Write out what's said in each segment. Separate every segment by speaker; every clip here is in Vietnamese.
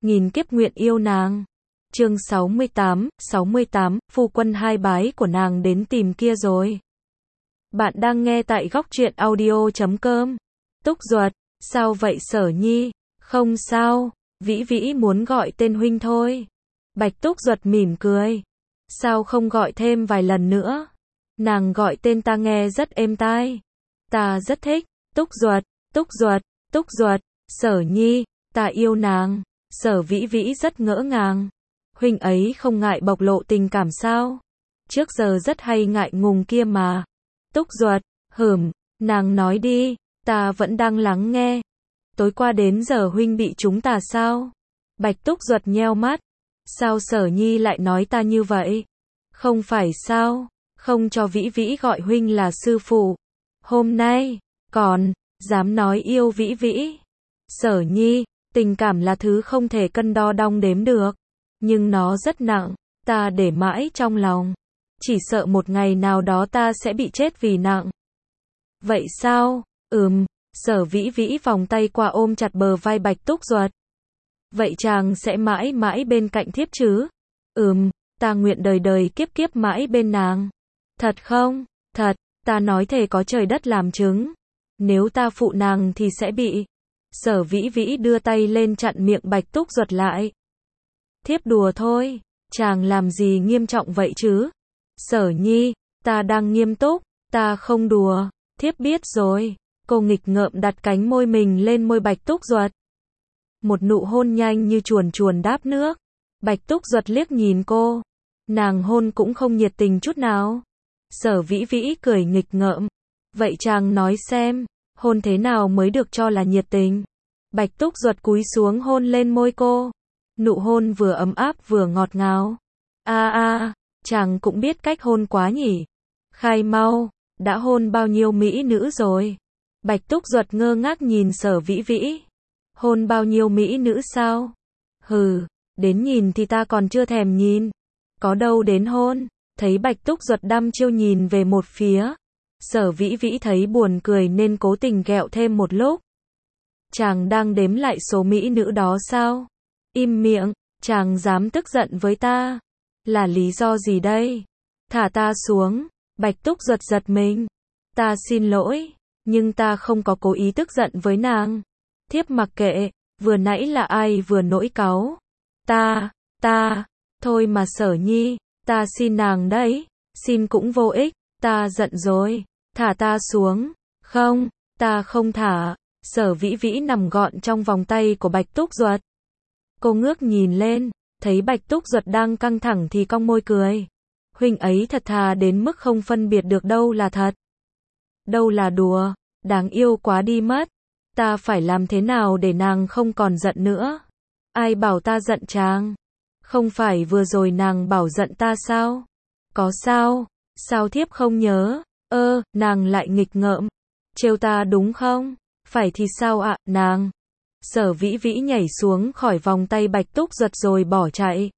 Speaker 1: nghìn kiếp nguyện yêu nàng. Chương 68, phu quân hai bái của nàng đến tìm kia rồi. Bạn đang nghe tại góc truyện audio.com. Túc Duật, sao vậy Sở Nhi? Không sao, Vĩ Vĩ muốn gọi tên huynh thôi. Bạch Túc Duật mỉm cười. Sao không gọi thêm vài lần nữa? Nàng gọi tên ta nghe rất êm tai. Ta rất thích. Túc Duật, Túc Duật, Túc Duật, Sở Nhi, ta yêu nàng. Sở Vĩ Vĩ rất ngỡ ngàng. Huynh ấy không ngại bộc lộ tình cảm sao? Trước giờ rất hay ngại ngùng kia mà. Túc Duật, nàng nói đi, ta vẫn đang lắng nghe. Tối qua đến giờ huynh bị chúng ta sao? Bạch Túc Duật nheo mắt. Sao Sở Nhi lại nói ta như vậy? Không phải sao? Không cho Vĩ Vĩ gọi huynh là sư phụ. Hôm nay, còn, dám nói yêu Vĩ Vĩ. Sở Nhi, tình cảm là thứ không thể cân đo đong đếm được. Nhưng nó rất nặng, ta để mãi trong lòng. Chỉ sợ một ngày nào đó ta sẽ bị chết vì nặng. Vậy sao? Sở Vĩ Vĩ vòng tay qua ôm chặt bờ vai Bạch Túc Duật. Vậy chàng sẽ mãi mãi bên cạnh thiếp chứ? Ta nguyện đời đời kiếp kiếp mãi bên nàng. Thật không? Thật, ta nói thề có trời đất làm chứng. Nếu ta phụ nàng thì sẽ bị. Sở Vĩ Vĩ đưa tay lên chặn miệng Bạch Túc Duật lại. Thiếp đùa thôi, chàng làm gì nghiêm trọng vậy chứ? Sở Nhi, ta đang nghiêm túc, ta không đùa, thiếp biết rồi. Cô nghịch ngợm đặt cánh môi mình lên môi Bạch Túc Duật. Một nụ hôn nhanh như chuồn chuồn đáp nước. Bạch Túc Duật liếc nhìn cô. Nàng hôn cũng không nhiệt tình chút nào. Sở Vĩ Vĩ cười nghịch ngợm. Vậy chàng nói xem, hôn thế nào mới được cho là nhiệt tình? Bạch Túc Duật cúi xuống hôn lên môi cô. Nụ hôn vừa ấm áp vừa ngọt ngào. Chàng cũng biết cách hôn quá nhỉ. Khai mau, đã hôn bao nhiêu mỹ nữ rồi? Bạch Túc Duật ngơ ngác nhìn Sở Vĩ Vĩ. Hôn bao nhiêu mỹ nữ sao? Đến nhìn thì ta còn chưa thèm nhìn. Có đâu đến hôn. Thấy Bạch Túc Duật đăm chiêu nhìn về một phía. Sở Vĩ Vĩ thấy buồn cười nên cố tình ghẹo thêm một lúc. Chàng đang đếm lại số mỹ nữ đó sao? Im miệng, chàng dám tức giận với ta. Là lý do gì đây? Thả ta xuống. Bạch Túc Duật giật mình. Ta xin lỗi, nhưng ta không có cố ý tức giận với nàng. Thiếp mặc kệ, vừa nãy là ai vừa nổi cáu? Thôi mà Sở Nhi, ta xin nàng đấy. Xin cũng vô ích, ta giận rồi. Thả ta xuống. Không, ta không thả. Sở Vĩ Vĩ nằm gọn trong vòng tay của Bạch Túc Duật. Cô ngước nhìn lên, thấy Bạch Túc Duật đang căng thẳng thì cong môi cười. Huynh ấy thật thà đến mức không phân biệt được đâu là thật, đâu là đùa, đáng yêu quá đi mất. Ta phải làm thế nào để nàng không còn giận nữa? Ai bảo ta giận chàng? Không phải vừa rồi nàng bảo giận ta sao? Có sao? Sao thiếp không nhớ? Nàng lại nghịch ngợm. Trêu ta đúng không? Phải thì sao ạ, nàng? Sở Vĩ Vĩ nhảy xuống khỏi vòng tay Bạch Túc Duật rồi bỏ chạy.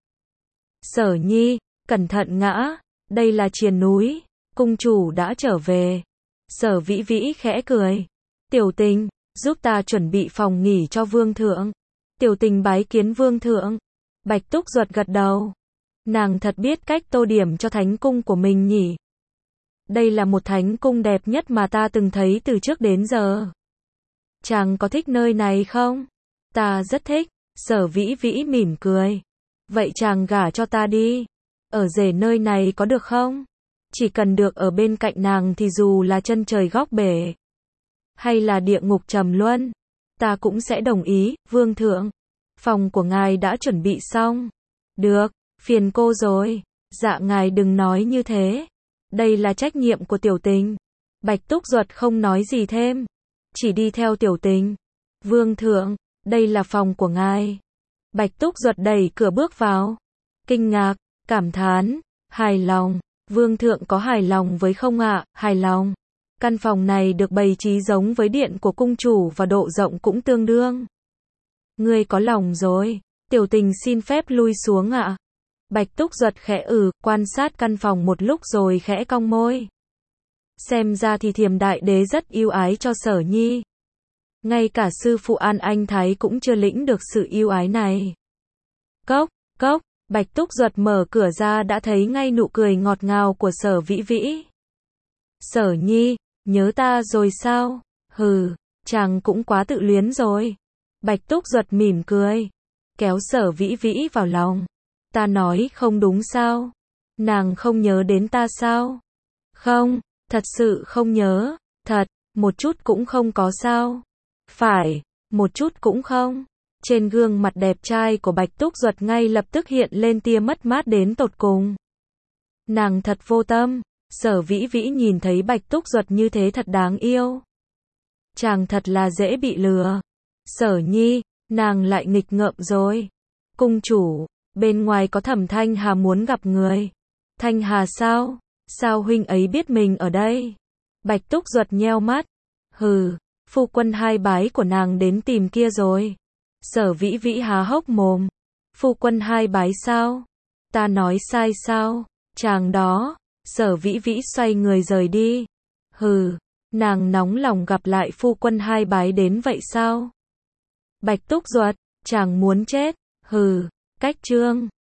Speaker 1: Sở Nhi, cẩn thận ngã, đây là triền núi, cung chủ đã trở về. Sở Vĩ Vĩ khẽ cười. Tiểu Tình, giúp ta chuẩn bị phòng nghỉ cho vương thượng. Tiểu Tình bái kiến vương thượng. Bạch Túc Duật gật đầu. Nàng thật biết cách tô điểm cho thánh cung của mình nhỉ. Đây là một thánh cung đẹp nhất mà ta từng thấy từ trước đến giờ. Chàng có thích nơi này không? Ta rất thích. Sở Vĩ Vĩ mỉm cười. Vậy chàng gả cho ta đi. Ở rể nơi này có được không? Chỉ cần được ở bên cạnh nàng thì dù là chân trời góc bể, hay là địa ngục trầm luân, ta cũng sẽ đồng ý, vương thượng. Phòng của ngài đã chuẩn bị xong. Được, phiền cô rồi. Dạ ngài đừng nói như thế. Đây là trách nhiệm của Tiểu Tình. Bạch Túc Duật không nói gì thêm. Chỉ đi theo Tiểu Tình. Vương thượng, đây là phòng của ngài. Bạch Túc Duật đẩy cửa bước vào. Kinh ngạc, cảm thán, hài lòng. Vương thượng có hài lòng với không ạ? Hài lòng. Căn phòng này được bày trí giống với điện của cung chủ và độ rộng cũng tương đương. Ngươi có lòng rồi. Tiểu Tình xin phép lui xuống ạ. Bạch Túc Duật khẽ quan sát căn phòng một lúc rồi khẽ cong môi. Xem ra thì Thiềm Đại Đế rất yêu ái cho Sở Nhi. Ngay cả sư phụ An Anh Thái cũng chưa lĩnh được sự yêu ái này. Cốc, cốc, Bạch Túc Duật mở cửa ra đã thấy ngay nụ cười ngọt ngào của Sở Vĩ Vĩ. Sở Nhi, nhớ ta rồi sao? Hừ, chàng cũng quá tự luyến rồi. Bạch Túc Duật mỉm cười, kéo Sở Vĩ Vĩ vào lòng. Ta nói không đúng sao? Nàng không nhớ đến ta sao? Không, thật sự không nhớ, thật, một chút cũng không có sao? Phải, một chút cũng không. Trên gương mặt đẹp trai của Bạch Túc Duật ngay lập tức hiện lên tia mất mát đến tột cùng. Nàng thật vô tâm. Sở Vĩ Vĩ nhìn thấy Bạch Túc Duật như thế thật đáng yêu. Chàng thật là dễ bị lừa. Sở Nhi, nàng lại nghịch ngợm rồi. Cung chủ, bên ngoài có Thẩm Thanh Hà muốn gặp người. Thanh Hà sao? Sao huynh ấy biết mình ở đây? Bạch Túc Duật nheo mắt. Hừ, phu quân hai bái của nàng đến tìm kia rồi. Sở Vĩ Vĩ há hốc mồm. Phu quân hai bái sao? Ta nói sai sao? Chàng đó. Sở Vĩ Vĩ xoay người rời đi. Hừ, nàng nóng lòng gặp lại phu quân hai bái đến vậy sao? Bạch Túc Duật, chàng muốn chết. Hừ, cách trương.